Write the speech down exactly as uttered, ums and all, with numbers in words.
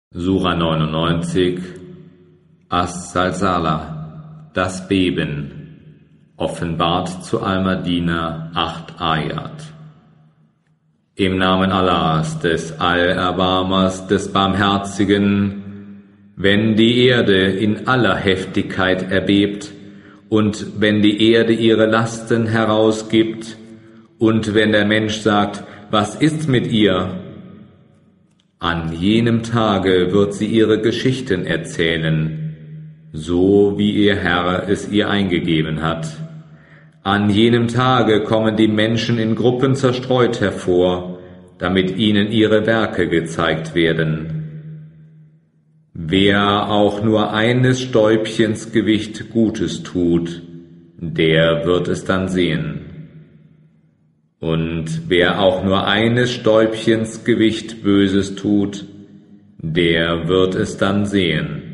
Sura neunundneunzig, As-Salsala, das Beben, offenbart zu Al-Madina, acht Ayat. Im Namen Allahs, des Allerbarmers, des Barmherzigen, wenn die Erde in aller Heftigkeit erbebt und wenn die Erde ihre Lasten herausgibt und wenn der Mensch sagt, was ist mit ihr? An jenem Tage wird sie ihre Geschichten erzählen, so wie ihr Herr es ihr eingegeben hat. An jenem Tage kommen die Menschen in Gruppen zerstreut hervor, damit ihnen ihre Werke gezeigt werden. Wer auch nur eines Stäubchens Gewicht Gutes tut, der wird es dann sehen. Und wer auch nur eines Stäubchens Gewicht Böses tut, der wird es dann sehen.